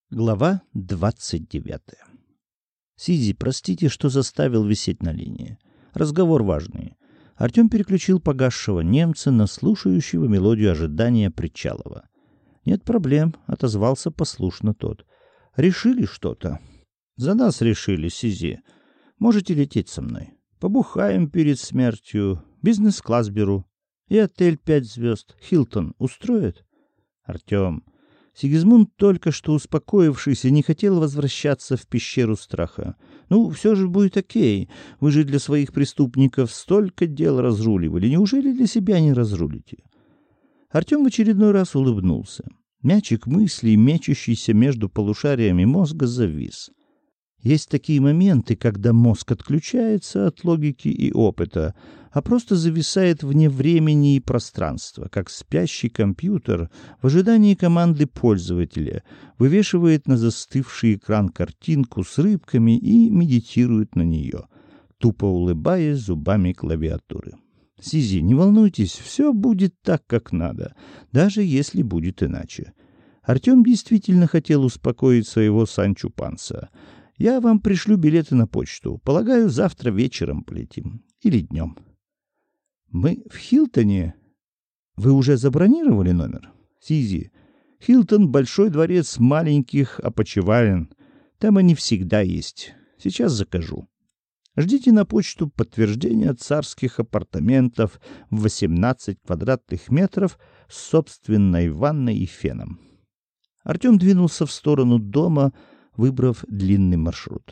Глава 29. Сизи, простите, что заставил висеть на линии. Разговор важный. Артем переключил погасшего немца на слушающего мелодию ожидания Причалова. Нет проблем, отозвался послушно тот. Решили что-то? За нас решили, Сизи. Можете лететь со мной. Побухаем перед смертью, бизнес-класс беру. И отель 5 звезд. Хилтон устроит? Артем. Сигизмунд, только что успокоившийся, не хотел возвращаться в пещеру страха. «Ну, все же будет окей. Вы же для своих преступников столько дел разруливали. Неужели для себя не разрулите?» Артем в очередной раз улыбнулся. Мячик мыслей, мечущийся между полушариями мозга, завис. Есть такие моменты, когда мозг отключается от логики и опыта, а просто зависает вне времени и пространства, как спящий компьютер в ожидании команды пользователя, вывешивает на застывший экран картинку с рыбками и медитирует на нее, тупо улыбаясь зубами клавиатуры. Сизи, не волнуйтесь, все будет так, как надо, даже если будет иначе. Артем действительно хотел успокоить своего Санчо Панса. Я вам пришлю билеты на почту. Полагаю, завтра вечером полетим. Или днем. Мы в Хилтоне? Вы уже забронировали номер? Сизи. Хилтон — большой дворец маленьких опочивален. Там они всегда есть. Сейчас закажу. Ждите на почту подтверждение царских апартаментов в 18 квадратных метров с собственной ванной и феном. Артем двинулся в сторону дома, выбрав длинный маршрут.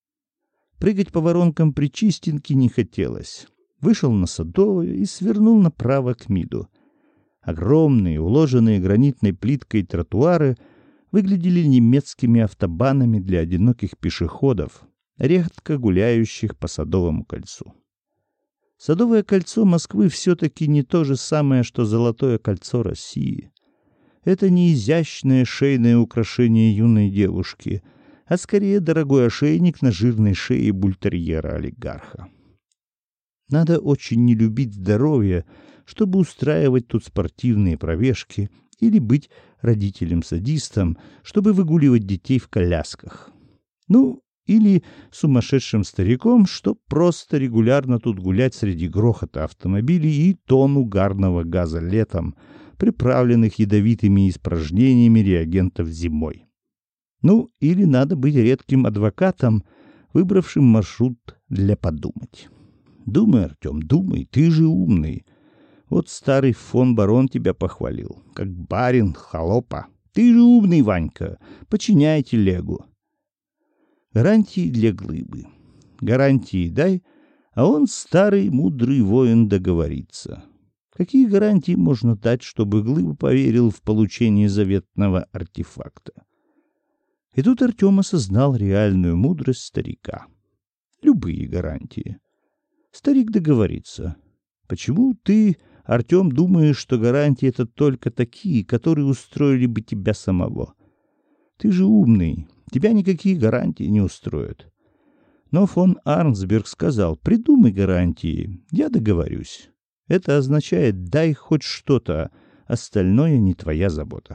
Прыгать по воронкам Причистенки не хотелось. Вышел на Садовую и свернул направо к МИДу. Огромные, уложенные гранитной плиткой тротуары выглядели немецкими автобанами для одиноких пешеходов, редко гуляющих по Садовому кольцу. Садовое кольцо Москвы все-таки не то же самое, что Золотое кольцо России. Это не изящное шейное украшение юной девушки, а скорее дорогой ошейник на жирной шее бультерьера-олигарха. Надо очень не любить здоровье, чтобы устраивать тут спортивные пробежки или быть родителем-садистом, чтобы выгуливать детей в колясках. Ну, или сумасшедшим стариком, чтоб просто регулярно тут гулять среди грохота автомобилей и тонн угарного газа летом, приправленных ядовитыми испражнениями реагентов зимой. Ну, или надо быть редким адвокатом, выбравшим маршрут для подумать. Думай, Артем, думай, ты же умный. Вот старый фон барон тебя похвалил, как барин холопа. Ты же умный, Ванька, починяй телегу. Гарантии для глыбы. Гарантии дай, а он, старый мудрый воин, договорится. Какие гарантии можно дать, чтобы Глыба поверил в получение заветного артефакта? И тут Артем осознал реальную мудрость старика. Любые гарантии. Старик договорится. Почему ты, Артем, думаешь, что гарантии — это только такие, которые устроили бы тебя самого? Ты же умный, тебя никакие гарантии не устроят. Но фон Арнсберг сказал: придумай гарантии, я договорюсь. Это означает: дай хоть что-то, остальное не твоя забота.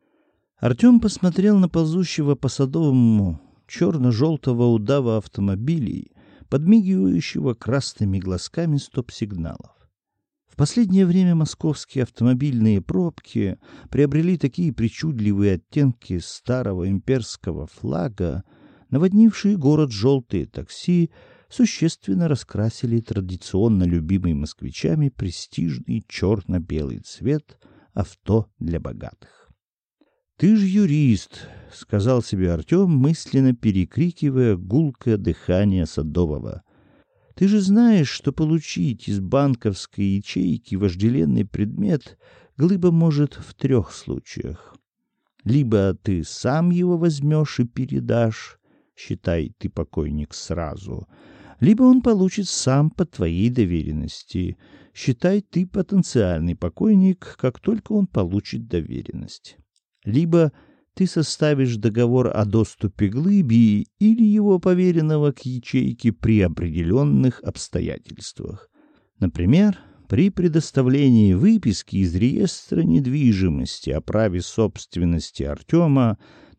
Артем посмотрел на ползущего по Садовому черно-желтого удава автомобилей, подмигивающего красными глазками стоп-сигналов. В последнее время московские автомобильные пробки приобрели такие причудливые оттенки старого имперского флага, наводнившие город желтые такси, существенно раскрасили традиционно любимый москвичами престижный черно-белый цвет авто для богатых. «Ты ж юрист», — сказал себе Артем, мысленно перекрикивая гулкое дыхание Садового. «Ты же знаешь, что получить из банковской ячейки вожделенный предмет Глыба может в 3 случаях. Либо ты сам его возьмешь и передашь, считай, ты покойник сразу, либо он получит сам по твоей доверенности, считай, ты потенциальный покойник, как только он получит доверенность. Либо ты составишь договор о доступе Глыбе или его поверенного к ячейке при определенных обстоятельствах. Например, при предоставлении выписки из реестра недвижимости о праве собственности Артема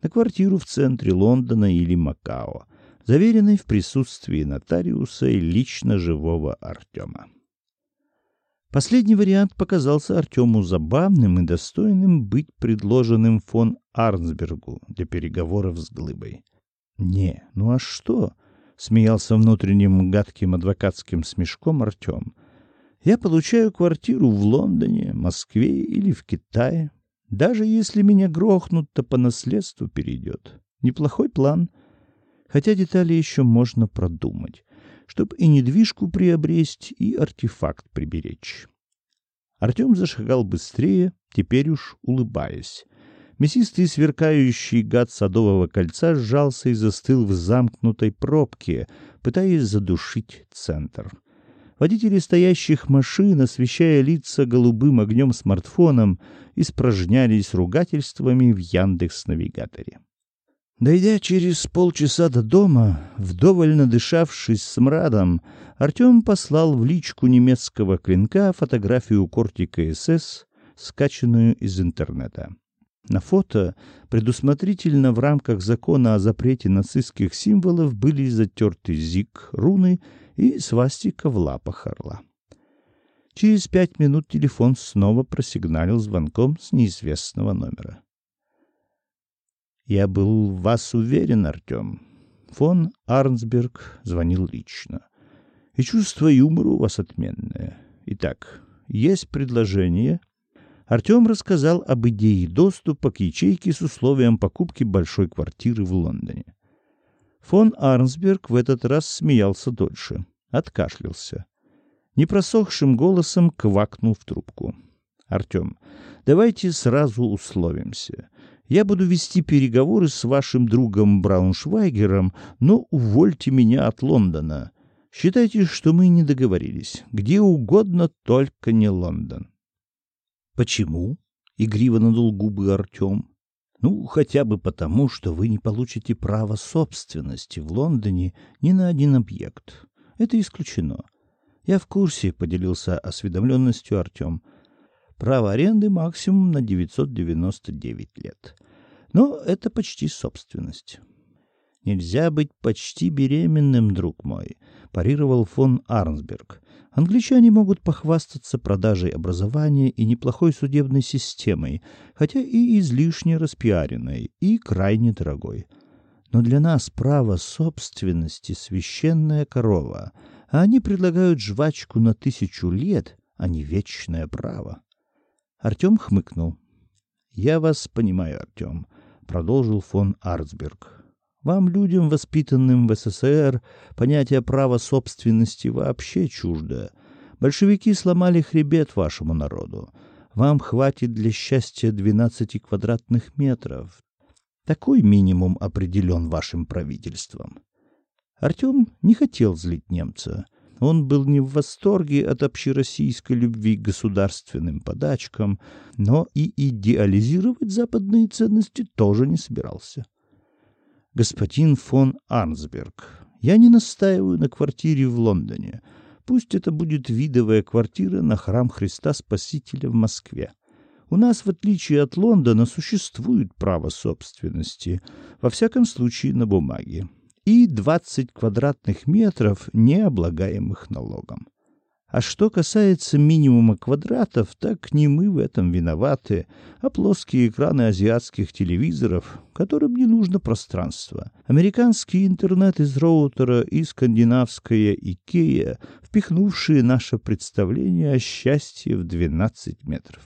на квартиру в центре Лондона или Макао, заверенной в присутствии нотариуса и лично живого Артема. Последний вариант показался Артему забавным и достойным быть предложенным фон Арнсбергу для переговоров с Глыбой. «Не, ну а что?» — смеялся внутренним гадким адвокатским смешком Артем. «Я получаю квартиру в Лондоне, Москве или в Китае. Даже если меня грохнут, то по наследству перейдет. Неплохой план. Хотя детали еще можно продумать, чтобы и недвижку приобрести, и артефакт приберечь». Артем зашагал быстрее, теперь уж улыбаясь. Мясистый сверкающий гад Садового кольца сжался и застыл в замкнутой пробке, пытаясь задушить центр. Водители стоящих машин, освещая лица голубым огнем смартфоном, испражнялись ругательствами в Яндекс-навигаторе. Дойдя через полчаса до дома, вдоволь надышавшись смрадом, Артем послал в личку немецкого клинка фотографию кортика СС, скачанную из интернета. На фото, предусмотрительно в рамках закона о запрете нацистских символов, были затерты зиг, руны и свастика в лапах орла. Через 5 минут телефон снова просигналил звонком с неизвестного номера. «Я был в вас уверен, Артем». Фон Арнсберг звонил лично. «И чувство юмора у вас отменное. Итак, есть предложение». Артем рассказал об идее доступа к ячейке с условием покупки большой квартиры в Лондоне. Фон Арнсберг в этот раз смеялся дольше, откашлялся. Непросохшим голосом квакнул в трубку. «Артем, давайте сразу условимся. Я буду вести переговоры с вашим другом Брауншвайгером, но увольте меня от Лондона. Считайте, что мы не договорились. Где угодно, только не Лондон». «Почему?» — игриво надул губы Артем. «Ну, хотя бы потому, что вы не получите право собственности в Лондоне ни на один объект. Это исключено». «Я в курсе», — поделился осведомленностью Артем. «Право аренды максимум на 999 лет. Но это почти собственность». «Нельзя быть почти беременным, друг мой», — парировал фон Арнсберг. «Англичане могут похвастаться продажей образования и неплохой судебной системой, хотя и излишне распиаренной, и крайне дорогой. Но для нас право собственности — священная корова, а они предлагают жвачку на 1000 лет, а не вечное право». Артем хмыкнул. «Я вас понимаю, Артем», — продолжил фон Арнсберг. «Вам, людям, воспитанным в СССР, понятие права собственности вообще чуждо. Большевики сломали хребет вашему народу. Вам хватит для счастья 12 квадратных метров. Такой минимум определен вашим правительством». Артем не хотел злить немца. Он был не в восторге от общероссийской любви к государственным подачкам, но и идеализировать западные ценности тоже не собирался. «Господин фон Арнсберг, я не настаиваю на квартире в Лондоне. Пусть это будет видовая квартира на храм Христа Спасителя в Москве. У нас, в отличие от Лондона, существует право собственности, во всяком случае на бумаге, и 20 квадратных метров, не облагаемых налогом. А что касается минимума квадратов, так не мы в этом виноваты, а плоские экраны азиатских телевизоров, которым не нужно пространство. Американский интернет из роутера и скандинавская Икея, впихнувшие наше представление о счастье в 12 метров.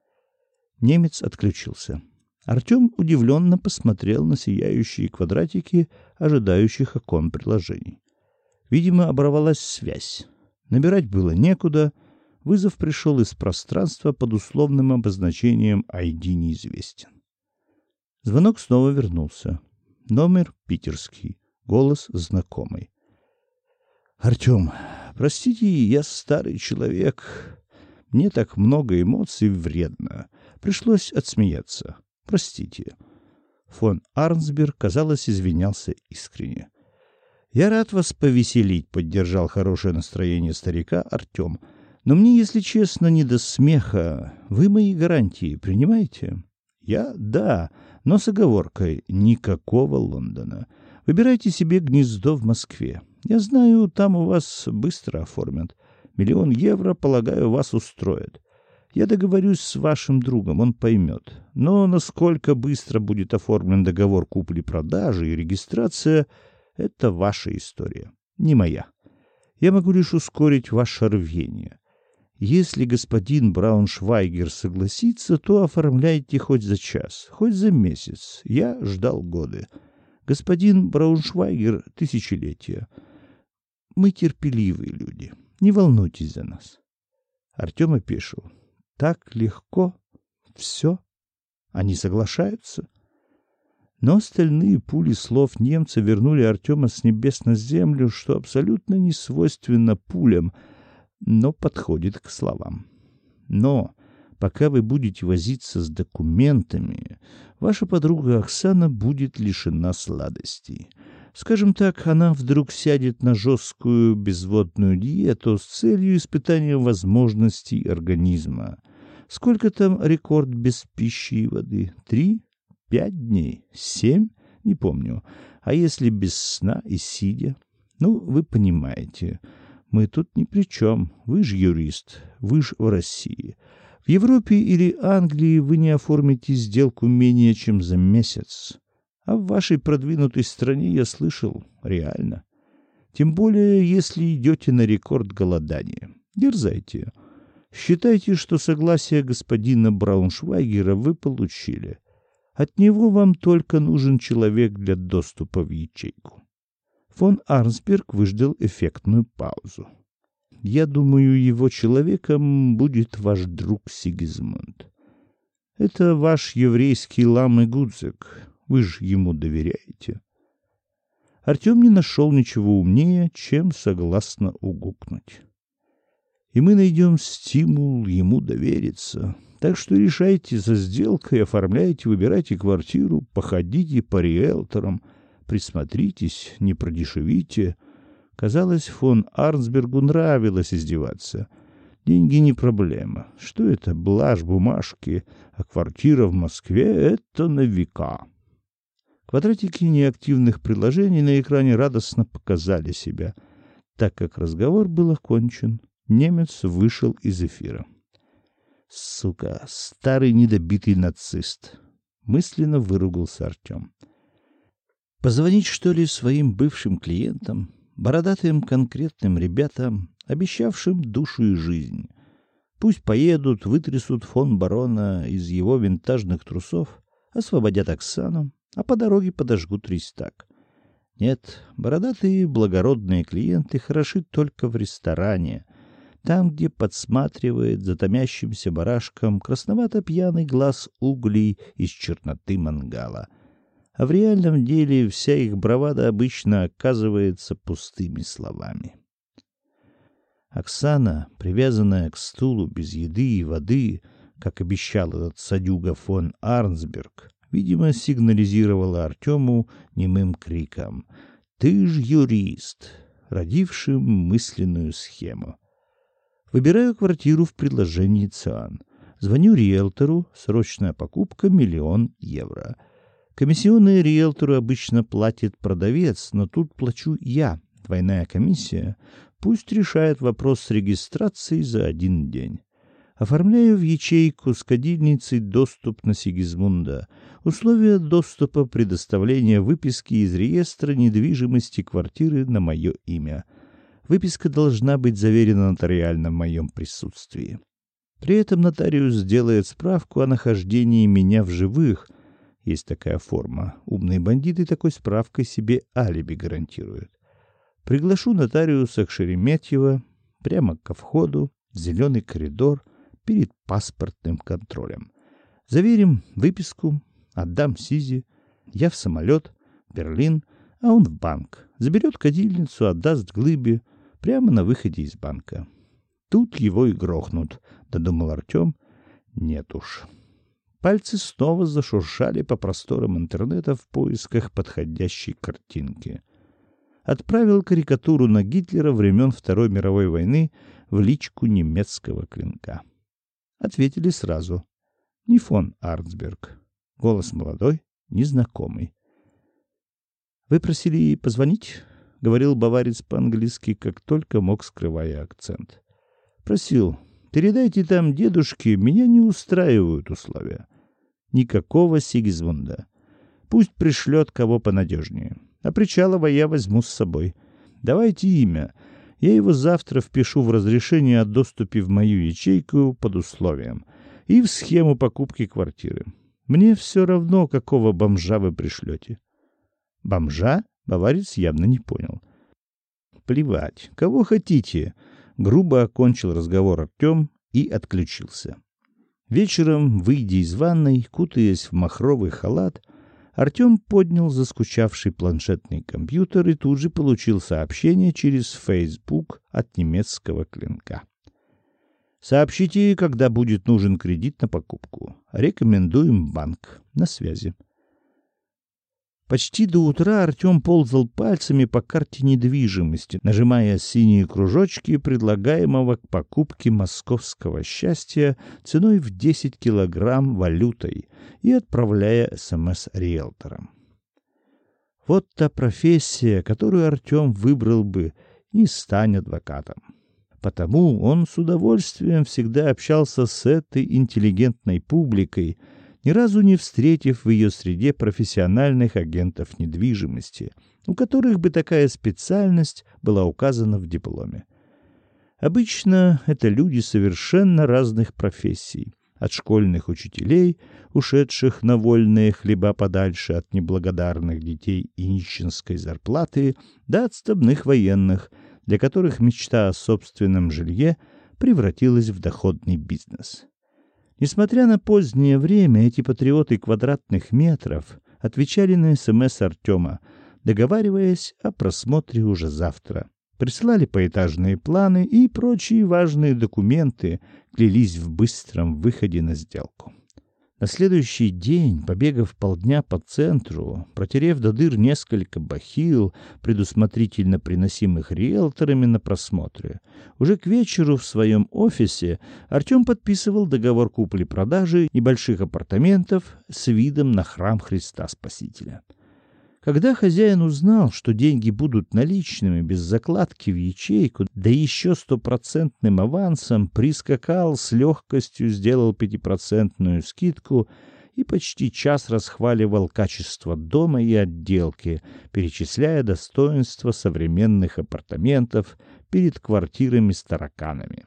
Немец отключился. Артем удивленно посмотрел на сияющие квадратики ожидающих окон приложений. Видимо, оборвалась связь. Набирать было некуда, вызов пришел из пространства под условным обозначением ID неизвестен. Звонок снова вернулся. Номер питерский, голос знакомый. «Артем, простите, я старый человек. Мне так много эмоций вредно. Пришлось отсмеяться. Простите». Фон Арнсберг, казалось, извинялся искренне. «Я рад вас повеселить», — поддержал хорошее настроение старика Артем. «Но мне, если честно, не до смеха. Вы мои гарантии принимаете?» Я? Да, но с оговоркой: никакого Лондона. Выбирайте себе гнездо в Москве. Я знаю, там у вас быстро оформят. 1 000 000 евро, полагаю, вас устроит. Я договорюсь с вашим другом, он поймет. Но насколько быстро будет оформлен договор купли-продажи и регистрация — это ваша история, не моя. Я могу лишь ускорить ваше рвение. Если господин Брауншвайгер согласится, то оформляйте хоть за час, хоть за месяц. Я ждал годы. Господин Брауншвайгер — тысячелетия. Мы терпеливые люди. Не волнуйтесь за нас. Артем опешил. Так легко? Все? Они соглашаются? Но остальные пули слов немца вернули Артема с небес на землю, что абсолютно не свойственно пулям, но подходит к словам. Но пока вы будете возиться с документами, ваша подруга Оксана будет лишена сладостей. Скажем так, она вдруг сядет на жесткую безводную диету с целью испытания возможностей организма. Сколько там рекорд без пищи и воды? 3? 5 дней? 7? Не помню. А если без сна и сидя? Ну, вы понимаете, мы тут ни при чем. Вы же юрист, вы же в России. В Европе или Англии вы не оформите сделку менее чем за месяц. А в вашей продвинутой стране, я слышал, реально. Тем более, если идете на рекорд голодания. Дерзайте. Считайте, что согласие господина Брауншвайгера вы получили. От него вам только нужен человек для доступа в ячейку. Фон Арнсберг выждал эффектную паузу. Я думаю, его человеком будет ваш друг Сигизмунд. Это ваш еврейский лам и Гудзек. Вы же ему доверяете. Артем не нашел ничего умнее, чем согласно угукнуть. И мы найдем стимул ему довериться. Так что решайте за сделкой, оформляйте, выбирайте квартиру, походите по риэлторам, присмотритесь, не продешевите. Казалось, фон Арнсбергу нравилось издеваться. Деньги не проблема. Что это, блажь, бумажки, а квартира в Москве — это на века. Квадратики неактивных приложений на экране радостно показали себя. Так как разговор был окончен, немец вышел из эфира. «Сука, старый недобитый нацист!» — мысленно выругался Артем. «Позвонить, что ли, своим бывшим клиентам, бородатым конкретным ребятам, обещавшим душу и жизнь? Пусть поедут, вытрясут фон барона из его винтажных трусов, освободят Оксану, а по дороге подожгут Рейхстаг. Нет, бородатые благородные клиенты хороши только в ресторане, там, где подсматривает за томящимся барашком красновато-пьяный глаз углей из черноты мангала. А в реальном деле вся их бравада обычно оказывается пустыми словами. Оксана, привязанная к стулу без еды и воды, как обещал этот садюга фон Арнсберг, видимо, сигнализировала Артему немым криком: «Ты ж юрист!», родившим мысленную схему. Выбираю квартиру в приложении ЦИАН. Звоню риэлтору, срочная покупка 1 000 000 евро. Комиссионные риэлтору обычно платит продавец, но тут плачу я, двойная комиссия. Пусть решает вопрос с регистрацией за 1 день. Оформляю в ячейку с кадильницей доступ на Сигизмунда. Условия доступа — предоставление выписки из реестра недвижимости квартиры на мое имя. Выписка должна быть заверена нотариально в моем присутствии. При этом нотариус сделает справку о нахождении меня в живых. Есть такая форма. Умные бандиты такой справкой себе алиби гарантируют. Приглашу нотариуса к Шереметьево, прямо ко входу, в зеленый коридор, перед паспортным контролем. Заверим выписку, отдам Сизе. Я в самолет, Берлин, а он в банк. Заберет кадильницу, отдаст Глыбе, прямо на выходе из банка. Тут его и грохнут, додумал Артем. Нет уж. Пальцы снова зашуршали по просторам интернета в поисках подходящей картинки. Отправил карикатуру на Гитлера времен Второй мировой войны в личку немецкого клинка. Ответили сразу. Не фон Арнсберг. Голос молодой, незнакомый. «Вы просили позвонить?» — говорил баварец по-английски, как только мог, скрывая акцент. «Просил. Передайте там дедушке, меня не устраивают условия. Никакого Сигизмунда. Пусть пришлет кого понадежнее. А Причалова я возьму с собой. Давайте имя. Я его завтра впишу в разрешение о доступе в мою ячейку под условием и в схему покупки квартиры. Мне все равно, какого бомжа вы пришлете». «Бомжа?» — баварец явно не понял. «Плевать. Кого хотите?» — грубо окончил разговор Артем и отключился. Вечером, выйдя из ванной, кутаясь в махровый халат, Артем поднял заскучавший планшетный компьютер и тут же получил сообщение через Facebook от немецкого клинка. «Сообщите, когда будет нужен кредит на покупку. Рекомендуем банк. На связи». Почти до утра Артем ползал пальцами по карте недвижимости, нажимая синие кружочки предлагаемого к покупке московского счастья ценой в 10 килограмм валютой и отправляя СМС риэлторам. Вот та профессия, которую Артем выбрал бы, не стань адвокатом. Потому он с удовольствием всегда общался с этой интеллигентной публикой, ни разу не встретив в ее среде профессиональных агентов недвижимости, у которых бы такая специальность была указана в дипломе. Обычно это люди совершенно разных профессий, от школьных учителей, ушедших на вольные хлеба подальше от неблагодарных детей и нищенской зарплаты, до отставных военных, для которых мечта о собственном жилье превратилась в доходный бизнес. Несмотря на позднее время, эти патриоты квадратных метров отвечали на СМС Артема, договариваясь о просмотре уже завтра. Присылали поэтажные планы и прочие важные документы, клялись в быстром выходе на сделку. На следующий день, побегав полдня по центру, протерев до дыр несколько бахил, предусмотрительно приносимых риэлторами на просмотры, уже к вечеру в своем офисе Артем подписывал договор купли-продажи небольших апартаментов с видом на храм Христа Спасителя. Когда хозяин узнал, что деньги будут наличными, без закладки в ячейку, да еще 100% авансом, прискакал с легкостью, сделал 5% скидку и почти час расхваливал качество дома и отделки, перечисляя достоинства современных апартаментов перед квартирами с тараканами.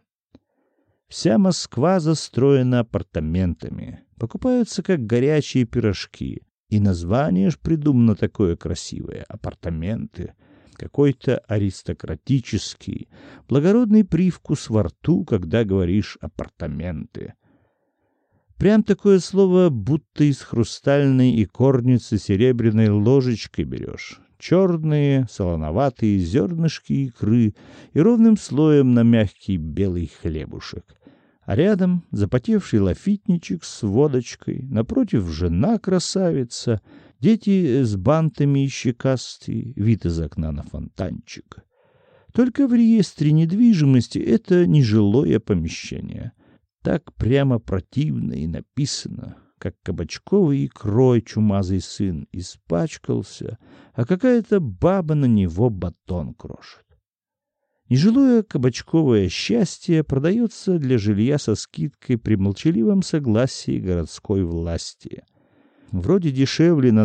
Вся Москва застроена апартаментами, покупаются как горячие пирожки. И название ж придумано такое красивое — апартаменты. Какой-то аристократический, благородный привкус во рту, когда говоришь апартаменты. Прям такое слово будто из хрустальной икорницы серебряной ложечкой берешь. Черные, солоноватые зернышки икры и ровным слоем на мягкий белый хлебушек. А рядом запотевший лафитничек с водочкой, напротив жена-красавица, дети с бантами и щекастые, вид из окна на фонтанчик. Только в реестре недвижимости это нежилое помещение. Так прямо противно и написано, как кабачковый икрой чумазый сын испачкался, а какая-то баба на него батон крошит. Нежилое кабачковое счастье продается для жилья со скидкой при молчаливом согласии городской власти. Вроде дешевле на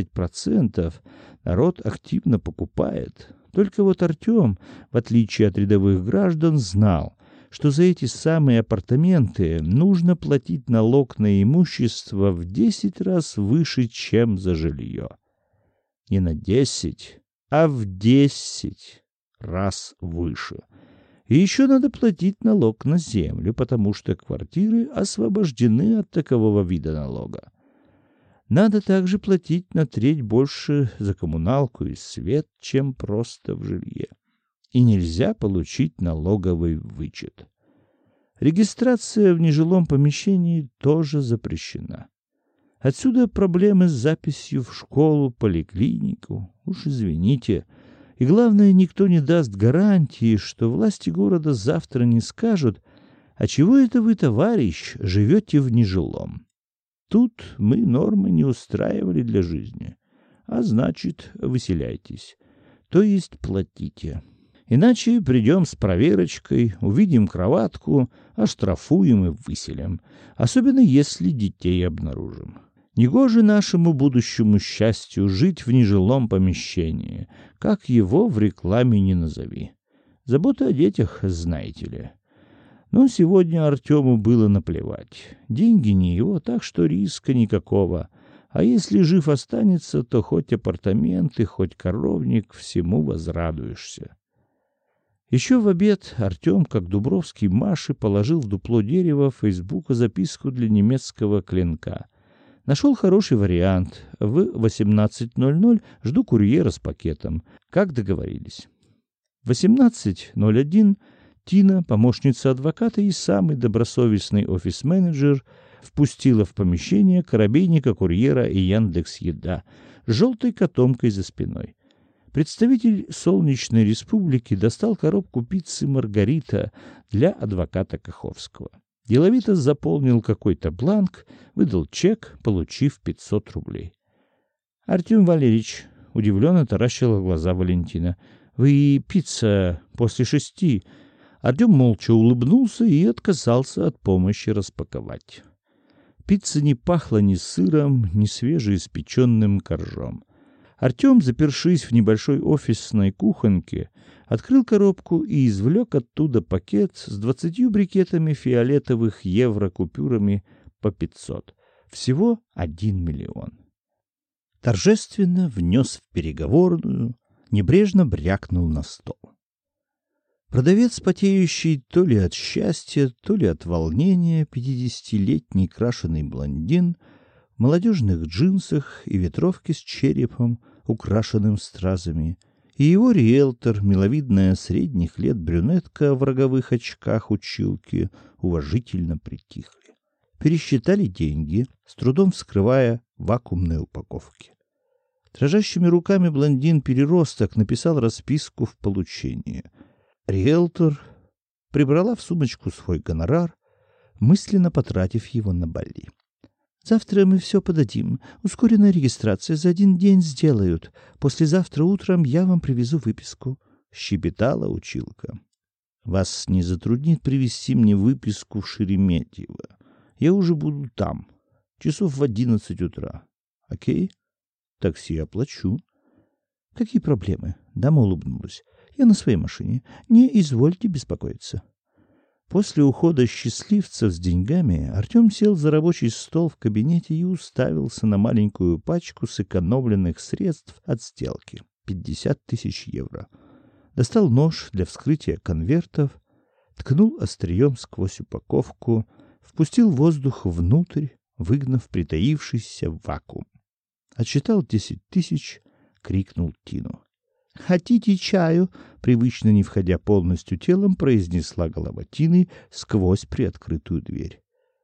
20%, народ активно покупает. Только вот Артем, в отличие от рядовых граждан, знал, что за эти самые апартаменты нужно платить налог на имущество в 10 раз выше, чем за жилье. Не на 10, а в 10 раз выше. И еще надо платить налог на землю, потому что квартиры освобождены от такового вида налога. Надо также платить на треть больше за коммуналку и свет, чем просто в жилье. И нельзя получить налоговый вычет. Регистрация в нежилом помещении тоже запрещена. Отсюда проблемы с записью в школу, поликлинику. Уж извините. И главное, никто не даст гарантии, что власти города завтра не скажут: «А чего это вы, товарищ, живете в нежилом?» тут мы нормы не устраивали для жизни. А значит, выселяйтесь. То есть платите. Иначе придем с проверочкой, увидим кроватку, оштрафуем и выселим. Особенно если детей обнаружим. Негоже нашему будущему счастью жить в нежилом помещении, как его в рекламе не назови. Забота о детях, знаете ли. Но сегодня Артему было наплевать. Деньги не его, так что риска никакого. А если жив останется, то хоть апартаменты, хоть коровник, всему возрадуешься. Еще в обед Артем, как Дубровский Маше, положил в дупло дерева Фейсбука записку для немецкого клинка. Нашел хороший вариант. В 18:00 жду курьера с пакетом. Как договорились. В 18:01 Тина, помощница адвоката и самый добросовестный офис-менеджер, впустила в помещение коробейника-курьера и Яндекс.Еда с желтой котомкой за спиной. Представитель Солнечной Республики достал коробку пиццы «Маргарита» для адвоката Каховского. Деловито заполнил какой-то бланк, выдал чек, получив 500 рублей. — Артем Валерьевич, — удивленно таращила глаза Валентина, — вы пицца после 6. Артем молча улыбнулся и отказался от помощи распаковать. Пицца не пахла ни сыром, ни свежеиспеченным коржом. Артем, запершись в небольшой офисной кухоньке, открыл коробку и извлек оттуда пакет с 20 брикетами фиолетовых евро-купюрами по 500. Всего 1 миллион. Торжественно внес в переговорную, небрежно брякнул на стол. Продавец, потеющий то ли от счастья, то ли от волнения, 50-летний крашеный блондин в молодежных джинсах и ветровке с черепом, украшенным стразами, и его риэлтор, миловидная средних лет брюнетка в роговых очках-училки, уважительно притихли. Пересчитали деньги, с трудом вскрывая вакуумные упаковки. Дрожащими руками блондин-переросток написал расписку в получение. Риэлтор прибрала в сумочку свой гонорар, мысленно потратив его на Бали. «Завтра мы все подадим. Ускоренная регистрация за 1 день сделают. Послезавтра утром я вам привезу выписку», — щебетала училка. «Вас не затруднит привезти мне выписку в Шереметьево? Я уже буду там. Часов в 11 утра. Окей? Такси оплачу». «Какие проблемы?» — дама улыбнулась. «Я на своей машине. Не извольте беспокоиться». После ухода счастливцев с деньгами Артем сел за рабочий стол в кабинете и уставился на маленькую пачку сэкономленных средств от сделки — 50 000 евро. Достал нож для вскрытия конвертов, ткнул острием сквозь упаковку, впустил воздух внутрь, выгнав притаившийся вакуум. Отсчитал 10 000, крикнул Тину. «Хотите чаю?» — привычно не входя полностью телом, произнесла голова Тины сквозь приоткрытую дверь.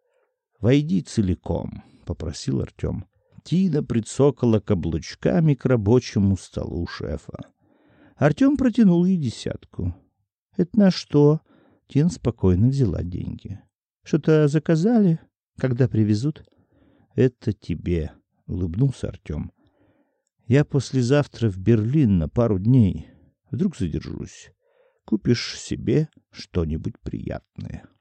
«Войди целиком», — попросил Артем. Тина прицокала каблучками к рабочему столу шефа. Артем протянул ей 10. «Это на что?» Тина спокойно взяла деньги. «Что-то заказали? Когда привезут?» «Это тебе», — улыбнулся Артем. «Я послезавтра в Берлин на пару дней. Вдруг задержусь. Купишь себе что-нибудь приятное».